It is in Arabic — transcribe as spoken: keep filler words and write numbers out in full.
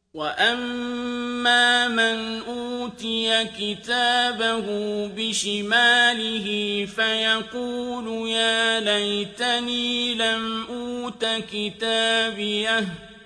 وَأَمَّا مَنْ أُوتِيَ كِتَابَهُ بِشِمَالِهِ فَيَقُولُ يَا لَيْتَنِي لَمْ أُوتَ كِتَابِيَهْ